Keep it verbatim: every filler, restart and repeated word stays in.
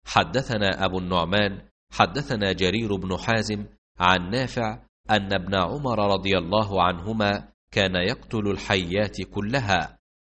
حدثنا أبو النعمان حدثنا جرير بن حازم عن نافع أن ابن عمر رضي الله عنهما كان يقتل الحيات كلها،